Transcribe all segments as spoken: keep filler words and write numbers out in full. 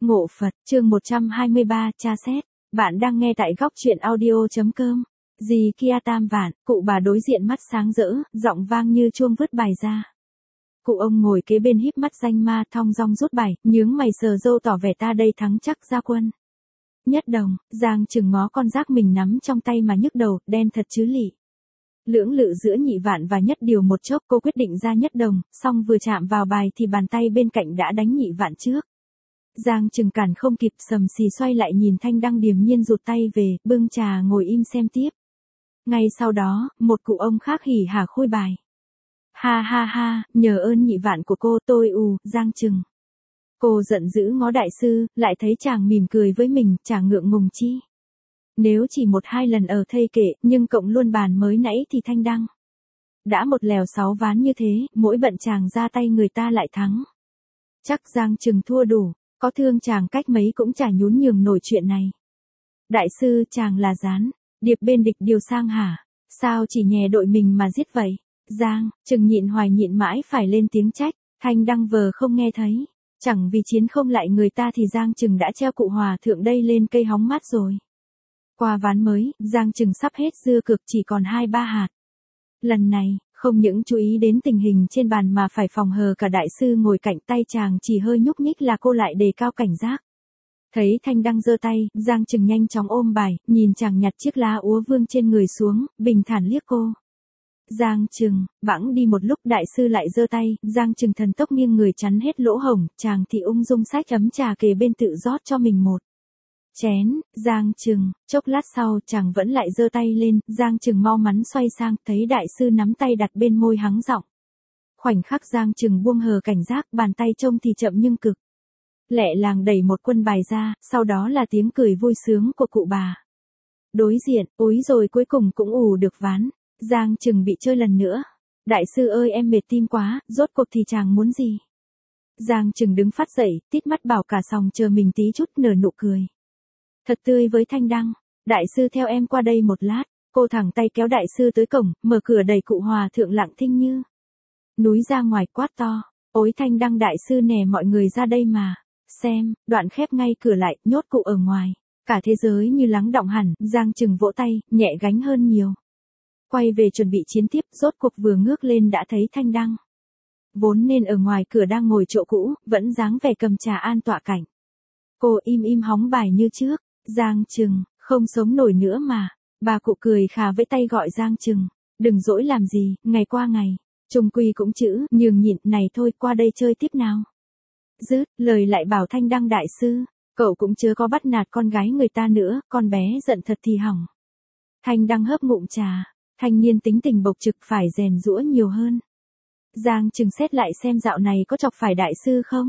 Ngộ Phật, chương một trăm hai mươi ba, tra xét. Bạn đang nghe tại góc truyện audio.com. Dì Kia tam vạn, cụ bà đối diện mắt sáng rỡ, giọng vang như chuông vứt bài ra. Cụ ông ngồi kế bên híp mắt danh ma thong dong rút bài, nhướng mày sờ râu tỏ vẻ ta đây thắng chắc ra quân. Nhất Đồng, Giang chừng ngó con rác mình nắm trong tay mà nhức đầu, đen thật chứ lị. Lưỡng lự giữa Nhị Vạn và Nhất Điều một chốc cô quyết định ra Nhất Đồng, xong vừa chạm vào bài thì bàn tay bên cạnh đã đánh Nhị Vạn trước. Giang chừng cản không kịp sầm xì xoay lại nhìn Thanh Đăng điềm nhiên rụt tay về, bưng trà ngồi im xem tiếp. Ngay sau đó, một cụ ông khác hỉ hả khui bài. Ha ha ha, nhờ ơn Nhị Vạn của cô tôi ù, Giang chừng. Cô giận dữ ngó đại sư, lại thấy chàng mỉm cười với mình, chàng ngượng ngùng chi. Nếu chỉ một hai lần ở thây kệ, nhưng cộng luôn bàn mới nãy thì Thanh Đăng. Đã một lèo sáu ván như thế, mỗi bận chàng ra tay người ta lại thắng. Chắc Giang chừng thua đủ, có thương chàng cách mấy cũng chả nhún nhường nổi chuyện này. Đại sư chàng là gián, điệp bên địch điều sang hả, sao chỉ nhè đội mình mà giết vậy? Giang, chừng nhịn hoài nhịn mãi phải lên tiếng trách, Thanh Đăng vờ không nghe thấy. Chẳng vì chiến không lại người ta thì Giang chừng đã treo cụ hòa thượng đây lên cây hóng mát rồi. Qua ván mới, Giang chừng sắp hết dưa cực chỉ còn hai ba hạt. Lần này, không những chú ý đến tình hình trên bàn mà phải phòng hờ cả đại sư ngồi cạnh tay chàng chỉ hơi nhúc nhích là cô lại đề cao cảnh giác. Thấy Thanh Đăng giơ tay, Giang chừng nhanh chóng ôm bài, nhìn chàng nhặt chiếc lá úa vương trên người xuống, bình thản liếc cô. Giang chừng, bẵng đi một lúc đại sư lại giơ tay, Giang chừng thần tốc nghiêng người chắn hết lỗ hổng, chàng thì ung dung xách ấm trà kề bên tự rót cho mình một chén. Giang chừng, chốc lát sau chàng vẫn lại giơ tay lên, Giang chừng mau mắn xoay sang, thấy đại sư nắm tay đặt bên môi hắng giọng. Khoảnh khắc Giang chừng buông hờ cảnh giác, bàn tay trông thì chậm nhưng cực. Lẹ làng đẩy một quân bài ra, sau đó là tiếng cười vui sướng của cụ bà. Đối diện, úi rồi cuối cùng cũng ù được ván. Giang chừng bị chơi lần nữa. Đại sư ơi em mệt tim quá, rốt cuộc thì chàng muốn gì? Giang chừng đứng phát dậy, tít mắt bảo cả sòng chờ mình tí chút nở nụ cười. Thật tươi với Thanh Đăng. Đại sư theo em qua đây một lát. Cô thẳng tay kéo đại sư tới cổng, mở cửa đẩy cụ hòa thượng lặng thinh như núi ra ngoài quát to. Ôi Thanh Đăng đại sư nè mọi người ra đây mà. Xem, đoạn khép ngay cửa lại, nhốt cụ ở ngoài. Cả thế giới như lắng đọng hẳn, Giang chừng vỗ tay, nhẹ gánh hơn nhiều. Quay về chuẩn bị chiến tiếp, rốt cuộc vừa ngước lên đã thấy Thanh Đăng. Vốn nên ở ngoài cửa đang ngồi chỗ cũ, vẫn dáng vẻ cầm trà an tọa cảnh. Cô im im hóng bài như trước, Giang chừng, không sống nổi nữa mà. Bà cụ cười khà vẫy tay gọi Giang chừng, đừng dỗi làm gì, ngày qua ngày. Trung quy cũng chữ, nhường nhịn, này thôi qua đây chơi tiếp nào. Dứt, lời lại bảo Thanh Đăng đại sư, cậu cũng chớ có bắt nạt con gái người ta nữa, con bé giận thật thì hỏng. Thanh Đăng hớp ngụm trà. Thanh niên tính tình bộc trực phải rèn giũa nhiều hơn. Giang chừng xét lại xem dạo này có chọc phải đại sư không?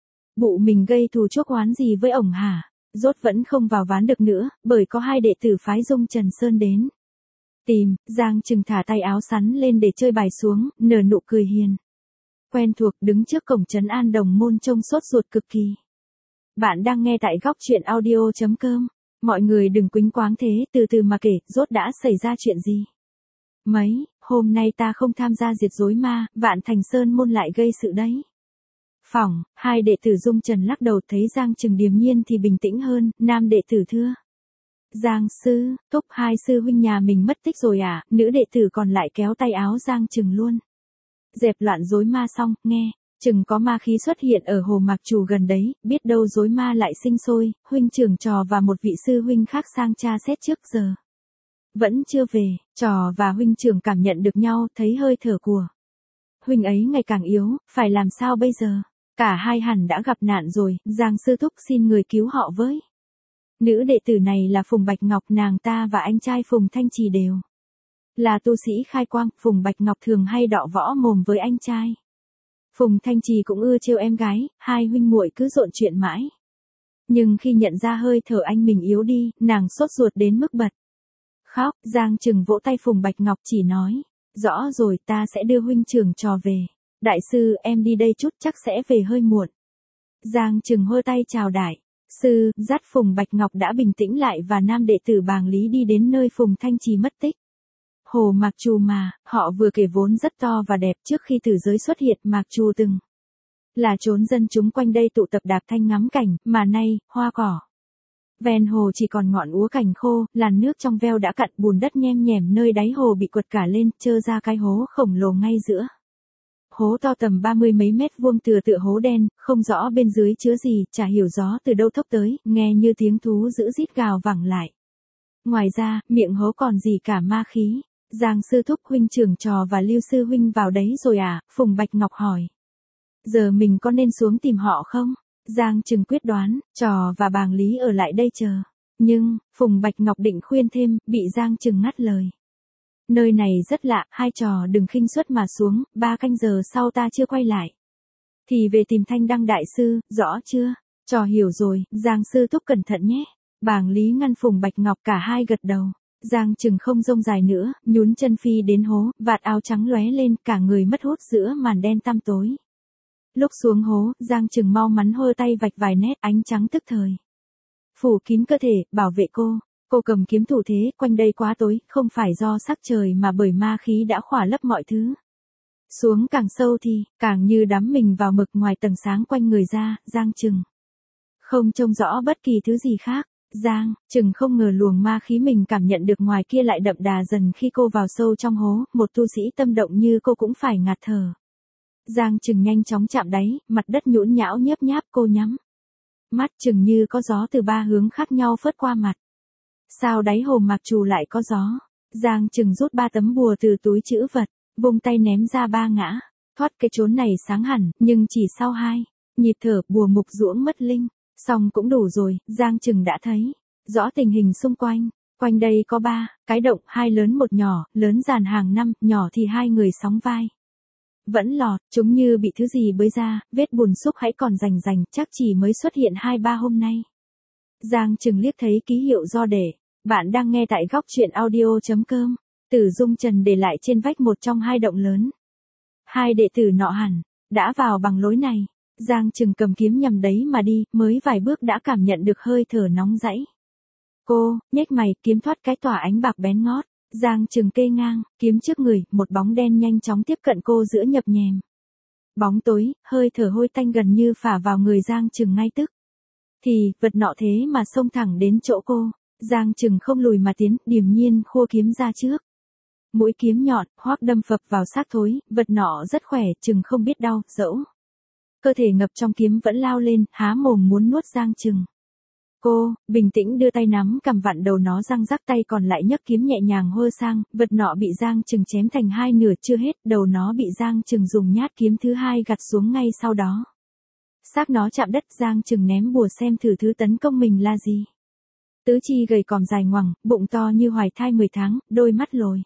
Bụ mình gây thù chuốc oán gì với ổng hả? Rốt vẫn không vào ván được nữa, bởi có hai đệ tử phái Dung Trần Sơn đến. Tìm, Giang chừng thả tay áo sắn lên để chơi bài xuống, nở nụ cười hiền. Quen thuộc đứng trước cổng trấn an đồng môn trông sốt ruột cực kỳ. Bạn đang nghe tại góc truyện audio.com. Mọi người đừng quýnh quáng thế, từ từ mà kể, rốt đã xảy ra chuyện gì? Mấy, hôm nay ta không tham gia diệt rối ma, Vạn Thành Sơn môn lại gây sự đấy. Phỏng, hai đệ tử Dung Trần lắc đầu thấy Giang chừng điềm nhiên thì bình tĩnh hơn, nam đệ tử thưa. Giang sư, thúc hai sư huynh nhà mình mất tích rồi à, nữ đệ tử còn lại kéo tay áo Giang chừng luôn. Dẹp loạn rối ma xong, nghe, chừng có ma khí xuất hiện ở hồ Mạc Trù gần đấy, biết đâu rối ma lại sinh sôi, huynh trưởng trò và một vị sư huynh khác sang tra xét trước giờ. Vẫn chưa về, trò và huynh trưởng cảm nhận được nhau, thấy hơi thở của huynh ấy ngày càng yếu, phải làm sao bây giờ? Cả hai hẳn đã gặp nạn rồi, Giang sư thúc xin người cứu họ với. Nữ đệ tử này là Phùng Bạch Ngọc, nàng ta và anh trai Phùng Thanh Trì đều là tu sĩ khai quang, Phùng Bạch Ngọc thường hay đọ võ mồm với anh trai. Phùng Thanh Trì cũng ưa trêu em gái, hai huynh muội cứ rộn chuyện mãi. Nhưng khi nhận ra hơi thở anh mình yếu đi, nàng sốt ruột đến mức bật khóc. Giang chừng vỗ tay Phùng Bạch Ngọc chỉ nói, rõ rồi ta sẽ đưa huynh trưởng trò về. Đại sư em đi đây chút chắc sẽ về hơi muộn. Giang chừng hơ tay chào đại sư, dắt Phùng Bạch Ngọc đã bình tĩnh lại và nam đệ tử Bàng Lý đi đến nơi Phùng Thanh Trì mất tích. Hồ Mạc Trù mà, họ vừa kể vốn rất to và đẹp, trước khi tử giới xuất hiện Mạc Trù từng là chốn dân chúng quanh đây tụ tập đạp thanh ngắm cảnh, mà nay, hoa cỏ. Ven hồ chỉ còn ngọn úa cành khô, làn nước trong veo đã cạn, bùn đất nhem nhèm nơi đáy hồ bị quật cả lên, trơ ra cái hố khổng lồ ngay giữa. Hố to tầm ba mươi mấy mét vuông tựa tựa hố đen, không rõ bên dưới chứa gì, chả hiểu gió từ đâu thốc tới, nghe như tiếng thú dữ rít gào vẳng lại. Ngoài ra, miệng hố còn gì cả ma khí. Giang sư thúc huynh trưởng trò và Lưu sư huynh vào đấy rồi à? Phùng Bạch Ngọc hỏi. Giờ mình có nên xuống tìm họ không? Giang Trừng quyết đoán, trò và bàng Lý ở lại đây chờ. Nhưng, Phùng Bạch Ngọc định khuyên thêm, bị Giang Trừng ngắt lời. Nơi này rất lạ, hai trò đừng khinh suất mà xuống, ba canh giờ sau ta chưa quay lại. Thì về tìm Thanh Đăng đại sư, rõ chưa? Trò hiểu rồi, Giang sư thúc cẩn thận nhé. Bàng Lý ngăn Phùng Bạch Ngọc, cả hai gật đầu. Giang Trừng không rông dài nữa, nhún chân phi đến hố, vạt áo trắng lóe lên, cả người mất hút giữa màn đen tăm tối. Lúc xuống hố, Giang Trừng mau mắn hơ tay vạch vài nét ánh trắng tức thời. Phủ kín cơ thể, bảo vệ cô. Cô cầm kiếm thủ thế, quanh đây quá tối, không phải do sắc trời mà bởi ma khí đã khỏa lấp mọi thứ. Xuống càng sâu thì, càng như đắm mình vào mực ngoài tầng sáng quanh người ra, Giang Trừng không trông rõ bất kỳ thứ gì khác. Giang Trừng không ngờ luồng ma khí mình cảm nhận được ngoài kia lại đậm đà dần khi cô vào sâu trong hố, một tu sĩ tâm động như cô cũng phải ngạt thở. Giang Trừng nhanh chóng chạm đáy, mặt đất nhũn nhão nhớp nháp, cô nhắm mắt chừng như có gió từ ba hướng khác nhau phớt qua mặt. Sao đáy hồ Mạc Trù lại có gió? Giang Trừng rút ba tấm bùa từ túi trữ vật, vung tay ném ra ba ngã, thoát cái chốn này sáng hẳn, nhưng chỉ sau hai nhịp thở bùa mục ruỗng mất linh. Xong cũng đủ rồi, Giang Trừng đã thấy rõ tình hình xung quanh. Quanh đây có ba cái động, hai lớn một nhỏ, lớn dàn hàng năm, nhỏ thì hai người sóng vai. Vẫn lọt, chúng như bị thứ gì bới ra, vết bùn xúc hãy còn rành rành, chắc chỉ mới xuất hiện hai ba hôm nay. Giang Trừng liếc thấy ký hiệu do để. Bạn đang nghe tại góc truyện audio chấm com. Tử Dung Trần để lại trên vách một trong hai động lớn. Hai đệ tử nọ hẳn đã vào bằng lối này. Giang Trừng cầm kiếm nhằm đấy mà đi, mới vài bước đã cảm nhận được hơi thở nóng rẫy. Cô, nhếch mày, kiếm thoát cái tỏa ánh bạc bén ngót. Giang Trừng kê ngang, kiếm trước người, một bóng đen nhanh chóng tiếp cận cô giữa nhập nhèm. Bóng tối, hơi thở hôi tanh gần như phả vào người Giang Trừng ngay tức. Thì, vật nọ thế mà xông thẳng đến chỗ cô. Giang Trừng không lùi mà tiến, điềm nhiên khua kiếm ra trước. Mũi kiếm nhọn, hoác đâm phập vào xác thối, vật nọ rất khỏe, Trừng không biết đau, dẫu cơ thể ngập trong kiếm vẫn lao lên, há mồm muốn nuốt Giang Trừng. Cô, bình tĩnh đưa tay nắm cầm vặn đầu nó, răng rắc, tay còn lại nhấc kiếm nhẹ nhàng hơ sang, vật nọ bị Giang Trừng chém thành hai nửa, chưa hết, đầu nó bị Giang Trừng dùng nhát kiếm thứ hai gặt xuống ngay sau đó. Xác nó chạm đất, Giang Trừng ném bùa xem thử thứ tấn công mình là gì. Tứ chi gầy còm dài ngoằng, bụng to như hoài thai mười tháng, đôi mắt lồi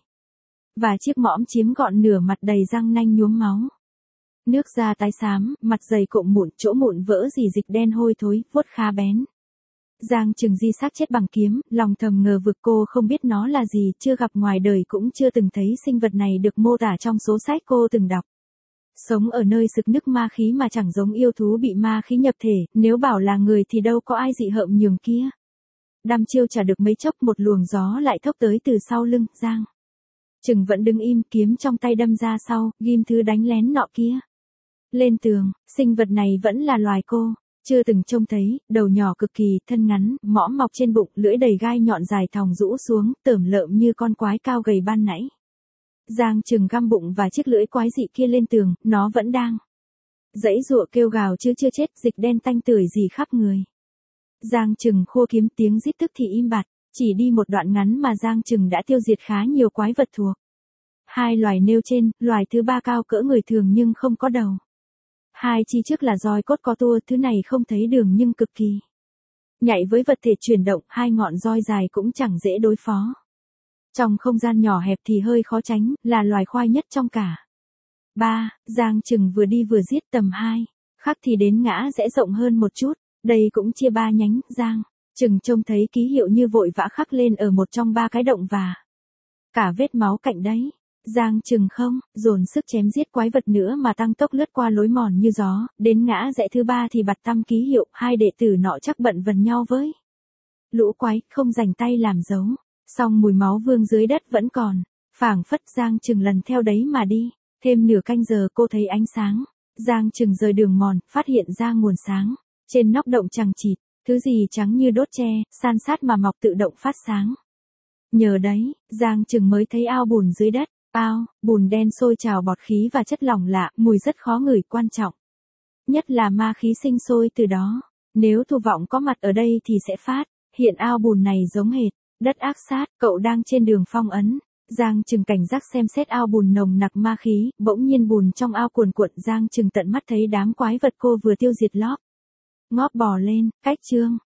và chiếc mõm chiếm gọn nửa mặt, đầy răng nanh nhuốm máu. Nước da tái xám, mặt dày cộm mụn, chỗ mụn vỡ dì dịch đen hôi thối, vuốt khá bén. Giang Trừng di xác chết bằng kiếm, lòng thầm ngờ vực, cô không biết nó là gì, chưa gặp ngoài đời cũng chưa từng thấy sinh vật này được mô tả trong số sách cô từng đọc. Sống ở nơi sực nức ma khí mà chẳng giống yêu thú bị ma khí nhập thể, nếu bảo là người thì đâu có ai dị hợm nhường kia. Đăm chiêu trả được mấy chốc, một luồng gió lại thốc tới từ sau lưng, Giang Trừng vẫn đứng im, kiếm trong tay đâm ra sau, ghim thứ đánh lén nọ kia lên tường. Sinh vật này vẫn là loài cô chưa từng trông thấy, đầu nhỏ cực kỳ, thân ngắn, mõm mọc trên bụng, lưỡi đầy gai nhọn dài thòng rũ xuống, tởm lợm như con quái cao gầy ban nãy. Giang Trừng găm bụng và chiếc lưỡi quái dị kia lên tường, nó vẫn đang giãy giụa kêu gào chứ chưa chết, dịch đen tanh tưởi rỉ khắp người. Giang Trừng khua kiếm, tiếng rít tức thì im bặt, chỉ đi một đoạn ngắn mà Giang Trừng đã tiêu diệt khá nhiều quái vật thuộc hai loài nêu trên, loài thứ ba cao cỡ người thường nhưng không có đầu. Hai chi trước là roi cốt có tua, thứ này không thấy đường nhưng cực kỳ nhạy với vật thể chuyển động, hai ngọn roi dài cũng chẳng dễ đối phó. Trong không gian nhỏ hẹp thì hơi khó tránh, là loài khoai nhất trong cả ba. Giang Trừng vừa đi vừa giết, tầm hai khắc thì đến ngã rẽ rộng hơn một chút, đây cũng chia ba nhánh. Giang Trừng trông thấy ký hiệu như vội vã khắc lên ở một trong ba cái động và cả vết máu cạnh đấy. Giang Trừng không dồn sức chém giết quái vật nữa mà tăng tốc lướt qua lối mòn như gió, đến ngã rẽ thứ ba thì bặt tăm ký hiệu, hai đệ tử nọ chắc bận vần nhau với lũ quái, không rảnh tay làm dấu. Song mùi máu vương dưới đất vẫn còn phảng phất. Giang Trừng lần theo đấy mà đi, thêm nửa canh giờ cô thấy ánh sáng Giang Trừng rời đường mòn, phát hiện ra nguồn sáng. Trên nóc động chằng chịt, thứ gì trắng như đốt tre, san sát mà mọc tự động phát sáng. Nhờ đấy, Giang Trừng mới thấy ao bùn dưới đất. Ao, bùn đen sôi trào bọt khí và chất lỏng lạ, mùi rất khó ngửi quan trọng. Nhất là ma khí sinh sôi từ đó. Nếu Thu Vọng có mặt ở đây thì sẽ phát hiện ao bùn này giống hệt đất ác sát. Cậu đang trên đường phong ấn. Giang Trừng cảnh giác xem xét ao bùn nồng nặc ma khí, bỗng nhiên bùn trong ao cuồn cuộn. Giang Trừng tận mắt thấy đám quái vật cô vừa tiêu diệt lóp ngóp bò lên. Cách chương